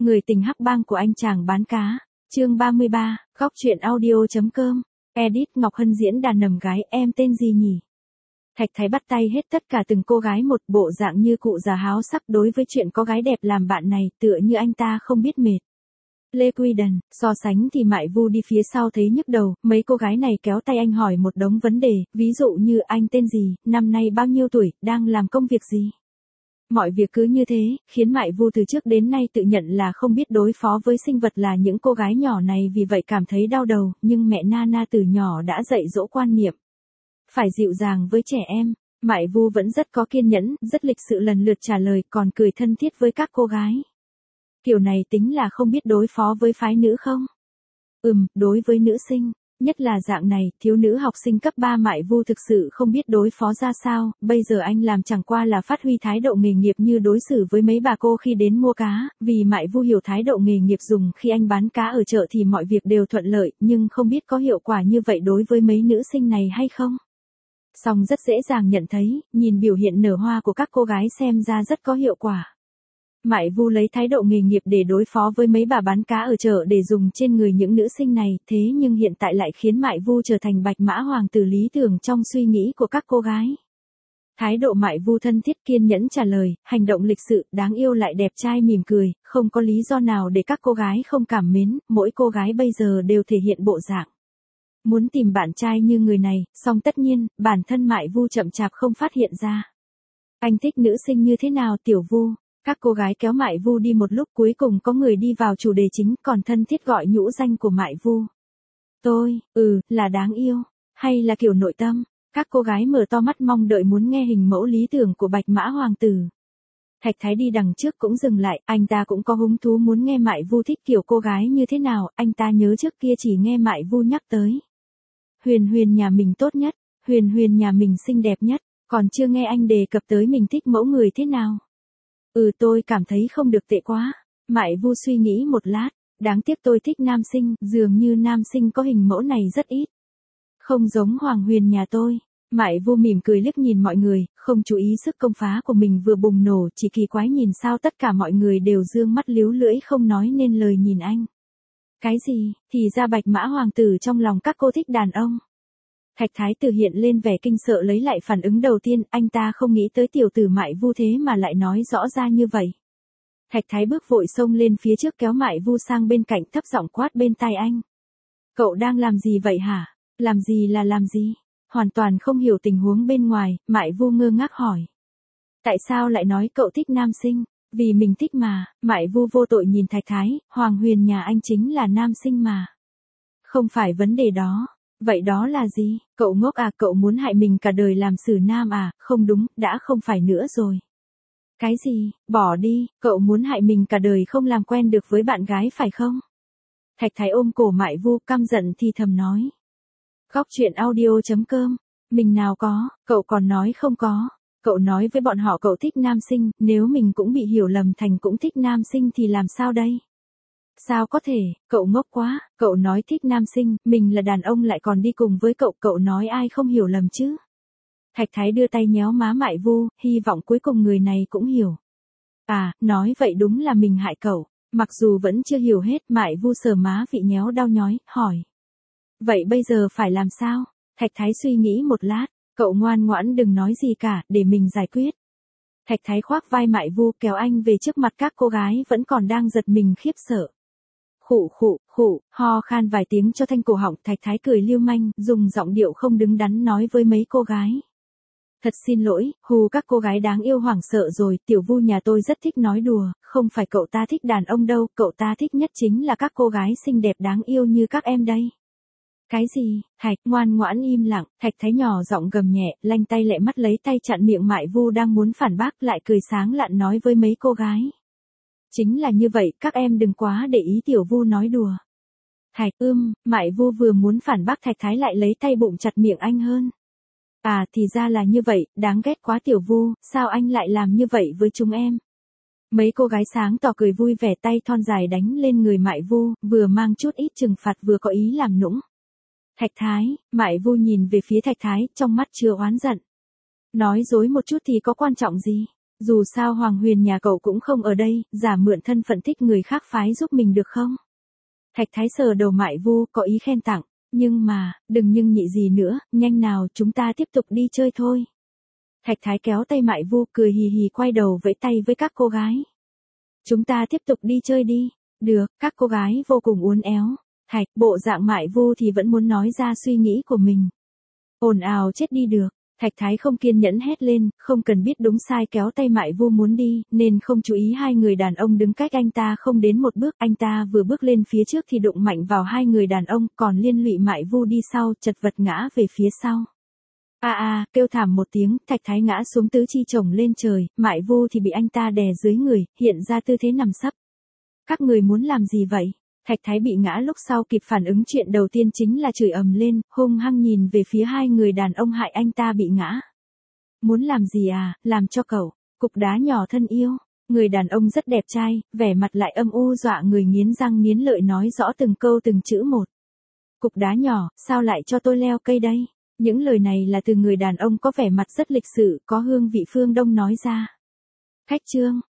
Người tình hắc bang của anh chàng bán cá. Chương 33, góc truyện audio.com. Edit Ngọc Hân diễn đàn nầm gái, em tên gì nhỉ? Thạch Thái bắt tay hết tất cả từng cô gái một bộ dạng như cụ già háo sắc đối với chuyện có gái đẹp làm bạn này, tựa như anh ta không biết mệt. Lê Quy Đần, so sánh thì Mại Vu đi phía sau thấy nhức đầu, mấy cô gái này kéo tay anh hỏi một đống vấn đề, ví dụ như anh tên gì, năm nay bao nhiêu tuổi, đang làm công việc gì. Mọi việc cứ như thế, khiến Mại Vu từ trước đến nay tự nhận là không biết đối phó với sinh vật là những cô gái nhỏ này, vì vậy cảm thấy đau đầu, nhưng mẹ Nana từ nhỏ đã dạy dỗ quan niệm phải dịu dàng với trẻ em. Mại Vu vẫn rất có kiên nhẫn, rất lịch sự lần lượt trả lời, còn cười thân thiết với các cô gái. Kiểu này tính là không biết đối phó với phái nữ không? Đối với nữ sinh, nhất là dạng này, thiếu nữ học sinh cấp 3 Mại Vu thực sự không biết đối phó ra sao, bây giờ anh làm chẳng qua là phát huy thái độ nghề nghiệp như đối xử với mấy bà cô khi đến mua cá, vì Mại Vu hiểu thái độ nghề nghiệp dùng khi anh bán cá ở chợ thì mọi việc đều thuận lợi, nhưng không biết có hiệu quả như vậy đối với mấy nữ sinh này hay không? Song rất dễ dàng nhận thấy, nhìn biểu hiện nở hoa của các cô gái xem ra rất có hiệu quả. Mại Vu lấy thái độ nghề nghiệp để đối phó với mấy bà bán cá ở chợ để dùng trên người những nữ sinh này, thế nhưng hiện tại lại khiến Mại Vu trở thành bạch mã hoàng tử lý tưởng trong suy nghĩ của các cô gái. Thái độ Mại Vu thân thiết kiên nhẫn trả lời, hành động lịch sự, đáng yêu lại đẹp trai mỉm cười, không có lý do nào để các cô gái không cảm mến, mỗi cô gái bây giờ đều thể hiện bộ dạng muốn tìm bạn trai như người này, song tất nhiên, bản thân Mại Vu chậm chạp không phát hiện ra. Anh thích nữ sinh như thế nào Tiểu Vu? Các cô gái kéo Mại Vu đi một lúc, cuối cùng có người đi vào chủ đề chính, còn thân thiết gọi nhũ danh của Mại Vu. Tôi, là đáng yêu, hay là kiểu nội tâm? Các cô gái mở to mắt mong đợi muốn nghe hình mẫu lý tưởng của bạch mã hoàng tử. Thạch Thái đi đằng trước cũng dừng lại, anh ta cũng có hứng thú muốn nghe Mại Vu thích kiểu cô gái như thế nào, anh ta nhớ trước kia chỉ nghe Mại Vu nhắc tới Huyền Huyền nhà mình tốt nhất, Huyền Huyền nhà mình xinh đẹp nhất, còn chưa nghe anh đề cập tới mình thích mẫu người thế nào. Tôi cảm thấy không được tệ quá. Mại Vu suy nghĩ một lát, đáng tiếc tôi thích nam sinh, dường như nam sinh có hình mẫu này rất ít. Không giống Hoàng Huyền nhà tôi. Mại Vu mỉm cười liếc nhìn mọi người, không chú ý sức công phá của mình vừa bùng nổ, chỉ kỳ quái nhìn sao tất cả mọi người đều dương mắt líu lưỡi không nói nên lời nhìn anh. Cái gì, thì ra bạch mã hoàng tử trong lòng các cô thích đàn ông. Thạch Thái Tử hiện lên vẻ kinh sợ lấy lại phản ứng đầu tiên, anh ta không nghĩ tới tiểu tử Mại Vu thế mà lại nói rõ ra như vậy. Thạch Thái bước vội xông lên phía trước kéo Mại Vu sang bên cạnh thấp giọng quát bên tai anh. Cậu đang làm gì vậy hả? Làm gì là làm gì? Hoàn toàn không hiểu tình huống bên ngoài, Mại Vu ngơ ngác hỏi. Tại sao lại nói cậu thích nam sinh? Vì mình thích mà. Mại Vu vô tội nhìn Thạch Thái, Hoàng Huyền nhà anh chính là nam sinh mà. Không phải vấn đề đó. Vậy đó là gì? Cậu ngốc à, cậu muốn hại mình cả đời làm xử nam à? Không đúng, đã không phải nữa rồi. Cái gì? Bỏ đi, cậu muốn hại mình cả đời không làm quen được với bạn gái phải không? Thạch Thái ôm cổ Mại Vu căm giận thì thầm nói. Góc truyện audio.com. Mình nào có, cậu còn nói không có. Cậu nói với bọn họ cậu thích nam sinh, nếu mình cũng bị hiểu lầm thành cũng thích nam sinh thì làm sao đây? Sao có thể, cậu ngốc quá, cậu nói thích nam sinh, mình là đàn ông lại còn đi cùng với cậu, cậu nói ai không hiểu lầm chứ? Thạch Thái đưa tay nhéo má Mại Vu, hy vọng cuối cùng người này cũng hiểu. À, nói vậy đúng là mình hại cậu, mặc dù vẫn chưa hiểu hết, Mại Vu sờ má vị nhéo đau nhói, hỏi. Vậy bây giờ phải làm sao? Thạch Thái suy nghĩ một lát, cậu ngoan ngoãn đừng nói gì cả, để mình giải quyết. Thạch Thái khoác vai Mại Vu kéo anh về trước mặt các cô gái vẫn còn đang giật mình khiếp sợ. Khụ, ho khan vài tiếng cho thanh cổ họng, Thạch Thái cười lưu manh, dùng giọng điệu không đứng đắn nói với mấy cô gái. Thật xin lỗi, hù các cô gái đáng yêu hoảng sợ rồi, Tiểu Vu nhà tôi rất thích nói đùa, không phải cậu ta thích đàn ông đâu, cậu ta thích nhất chính là các cô gái xinh đẹp đáng yêu như các em đây. Cái gì? Thạch, ngoan ngoãn im lặng, Thạch Thái nhỏ giọng gầm nhẹ, lanh tay lẹ mắt lấy tay chặn miệng Mại Vu đang muốn phản bác lại cười sáng lạn nói với mấy cô gái. Chính là như vậy, các em đừng quá để ý Tiểu Vu nói đùa. Thạch, Mại Vu vừa muốn phản bác Thạch Thái lại lấy tay bụng chặt miệng anh hơn. À, thì ra là như vậy, đáng ghét quá Tiểu Vu, sao anh lại làm như vậy với chúng em? Mấy cô gái sáng tỏ cười vui vẻ tay thon dài đánh lên người Mại Vu, vừa mang chút ít trừng phạt vừa có ý làm nũng. Thạch Thái, Mại Vu nhìn về phía Thạch Thái, trong mắt chưa oán giận. Nói dối một chút thì có quan trọng gì? Dù sao Hoàng Huyền nhà cậu cũng không ở đây, giả mượn thân phận thích người khác phái giúp mình được không? Thạch Thái sờ đầu Mại Vu, có ý khen tặng. Nhưng mà, đừng nhưng nhị gì nữa, nhanh nào chúng ta tiếp tục đi chơi thôi. Thạch Thái kéo tay Mại Vu cười hì hì quay đầu vẫy tay với các cô gái. Chúng ta tiếp tục đi chơi đi. Được, các cô gái vô cùng uốn éo. Thạch, bộ dạng Mại Vu thì vẫn muốn nói ra suy nghĩ của mình. Ồn ào chết đi được. Thạch Thái không kiên nhẫn hét lên, không cần biết đúng sai kéo tay Mại Vu muốn đi, nên không chú ý hai người đàn ông đứng cách anh ta không đến một bước. Anh ta vừa bước lên phía trước thì đụng mạnh vào hai người đàn ông, còn liên lụy Mại Vu đi sau, chật vật ngã về phía sau. Kêu thảm một tiếng, Thạch Thái ngã xuống tứ chi chồng lên trời, Mại Vu thì bị anh ta đè dưới người, hiện ra tư thế nằm sấp. Các người muốn làm gì vậy? Thạch Thái bị ngã lúc sau kịp phản ứng chuyện đầu tiên chính là chửi ầm lên, hung hăng nhìn về phía hai người đàn ông hại anh ta bị ngã. Muốn làm gì à, làm cho cậu, cục đá nhỏ thân yêu. Người đàn ông rất đẹp trai, vẻ mặt lại âm u dọa người nghiến răng nghiến lợi nói rõ từng câu từng chữ một. Cục đá nhỏ, sao lại cho tôi leo cây đây? Những lời này là từ người đàn ông có vẻ mặt rất lịch sự, có hương vị phương Đông nói ra. Khách trương,